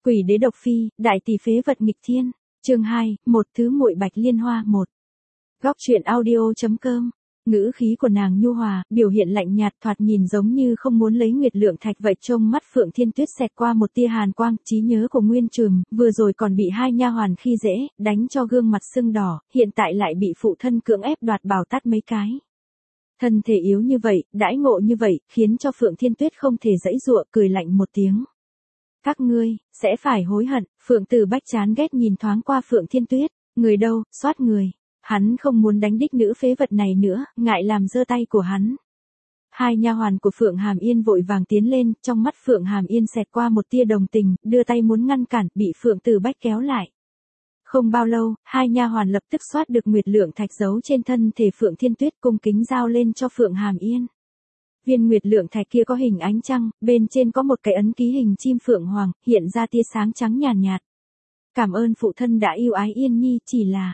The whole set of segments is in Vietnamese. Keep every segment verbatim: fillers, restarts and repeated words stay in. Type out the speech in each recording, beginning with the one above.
Quỷ đế độc phi, đại tỷ phế vật nghịch thiên. Chương hai, một thứ muội bạch liên hoa một. Góc truyện audio.com. Ngữ khí của nàng nhu hòa, biểu hiện lạnh nhạt, thoạt nhìn giống như không muốn lấy Nguyệt Lượng Thạch vậy. Trông mắt Phượng Thiên Tuyết xẹt qua một tia hàn quang, trí nhớ của Nguyên Trùm, vừa rồi còn bị hai nha hoàn khi dễ, đánh cho gương mặt sưng đỏ, hiện tại lại bị phụ thân cưỡng ép đoạt bảo tát mấy cái. Thân thể yếu như vậy, đãi ngộ như vậy, khiến cho Phượng Thiên Tuyết không thể giãy giụa, cười lạnh một tiếng. Các ngươi sẽ phải hối hận. Phượng Từ Bách chán ghét nhìn thoáng qua Phượng Thiên Tuyết, người đâu, soát người. Hắn không muốn đánh đích nữ phế vật này nữa, ngại làm dơ tay của hắn. Hai nha hoàn của Phượng Hàm Yên vội vàng tiến lên, trong mắt Phượng Hàm Yên xẹt qua một tia đồng tình, đưa tay muốn ngăn cản, bị Phượng Từ Bách kéo lại. Không bao lâu, hai nha hoàn lập tức soát được Nguyệt Lượng Thạch giấu trên thân thể Phượng Thiên Tuyết, cung kính giao lên cho Phượng Hàm Yên. Viên Nguyệt Lượng Thạch kia có hình ánh trăng, bên trên có một cái ấn ký hình chim phượng hoàng, hiện ra tia sáng trắng nhàn nhạt, nhạt. Cảm ơn phụ thân đã yêu ái Yên Nhi, chỉ là...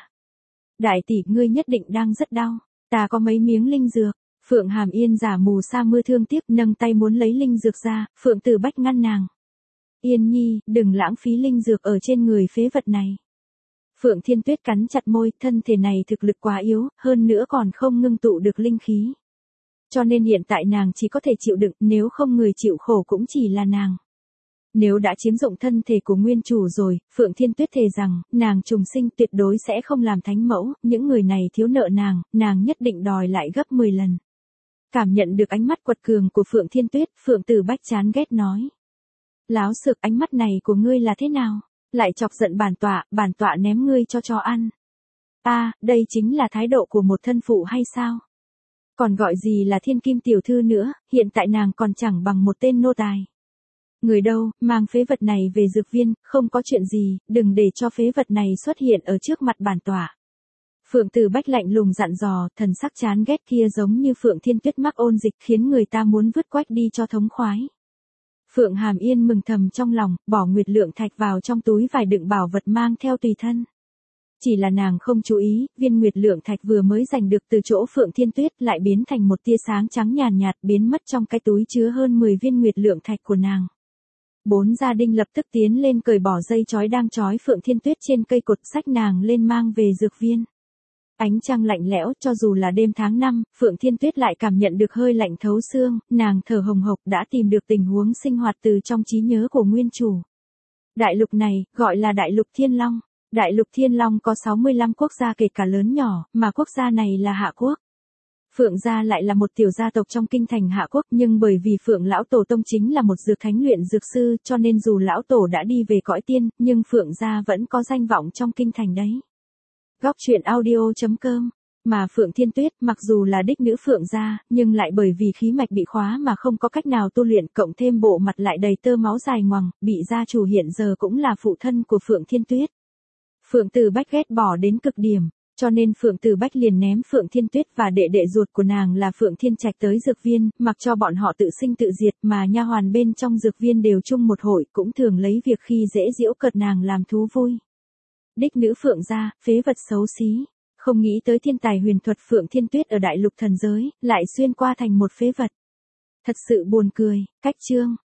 Đại tỷ, ngươi nhất định đang rất đau, ta có mấy miếng linh dược. Phượng Hàm Yên giả mù sa mưa thương tiếc, nâng tay muốn lấy linh dược ra, Phượng Từ Bách ngăn nàng. Yên Nhi, đừng lãng phí linh dược ở trên người phế vật này. Phượng Thiên Tuyết cắn chặt môi, thân thể này thực lực quá yếu, hơn nữa còn không ngưng tụ được linh khí. Cho nên hiện tại nàng chỉ có thể chịu đựng, nếu không người chịu khổ cũng chỉ là nàng. Nếu đã chiếm dụng thân thể của nguyên chủ rồi, Phượng Thiên Tuyết thề rằng, nàng trùng sinh tuyệt đối sẽ không làm thánh mẫu, những người này thiếu nợ nàng, nàng nhất định đòi lại gấp mười lần. Cảm nhận được ánh mắt quật cường của Phượng Thiên Tuyết, Phượng Từ Bách chán ghét nói. Láo xược, ánh mắt này của ngươi là thế nào? Lại chọc giận bản tọa, bản tọa ném ngươi cho chó ăn. À, đây chính là thái độ của một thân phụ hay sao? Còn gọi gì là thiên kim tiểu thư nữa, hiện tại nàng còn chẳng bằng một tên nô tài. Người đâu, mang phế vật này về dược viên, không có chuyện gì, đừng để cho phế vật này xuất hiện ở trước mặt bản tọa. Phượng Từ Bách lạnh lùng dặn dò, thần sắc chán ghét kia giống như Phượng Thiên Tuyết mắc ôn dịch khiến người ta muốn vứt quách đi cho thống khoái. Phượng Hàm Yên mừng thầm trong lòng, bỏ Nguyệt Lượng Thạch vào trong túi vải đựng bảo vật mang theo tùy thân. Chỉ là nàng không chú ý, viên Nguyệt Lượng Thạch vừa mới giành được từ chỗ Phượng Thiên Tuyết lại biến thành một tia sáng trắng nhàn nhạt, nhạt biến mất trong cái túi chứa hơn mười viên Nguyệt Lượng Thạch của nàng. Bốn gia đình lập tức tiến lên cởi bỏ dây chói đang trói Phượng Thiên Tuyết trên cây cột, xách nàng lên mang về dược viên. Ánh trăng lạnh lẽo, cho dù là đêm tháng năm, Phượng Thiên Tuyết lại cảm nhận được hơi lạnh thấu xương, nàng thở hồng hộc đã tìm được tình huống sinh hoạt từ trong trí nhớ của nguyên chủ. Đại lục này, gọi là Đại lục Thiên Long. Đại lục Thiên Long có sáu mươi lăm quốc gia kể cả lớn nhỏ, mà quốc gia này là Hạ Quốc. Phượng gia lại là một tiểu gia tộc trong kinh thành Hạ Quốc, nhưng bởi vì Phượng lão tổ tông chính là một dược thánh luyện dược sư, cho nên dù lão tổ đã đi về cõi tiên, nhưng Phượng gia vẫn có danh vọng trong kinh thành đấy. Góc truyện audio.com. Mà Phượng Thiên Tuyết, mặc dù là đích nữ Phượng gia, nhưng lại bởi vì khí mạch bị khóa mà không có cách nào tu luyện, cộng thêm bộ mặt lại đầy tơ máu dài ngoằng, bị gia chủ hiện giờ cũng là phụ thân của Phượng Thiên Tuyết. Phượng Từ Bách ghét bỏ đến cực điểm, cho nên Phượng Từ Bách liền ném Phượng Thiên Tuyết và đệ đệ ruột của nàng là Phượng Thiên Trạch tới dược viên, mặc cho bọn họ tự sinh tự diệt, mà nha hoàn bên trong dược viên đều chung một hội, cũng thường lấy việc khi dễ giễu cợt nàng làm thú vui. Đích nữ Phượng gia, phế vật xấu xí, không nghĩ tới thiên tài huyền thuật Phượng Thiên Tuyết ở đại lục thần giới, lại xuyên qua thành một phế vật. Thật sự buồn cười. Cách chương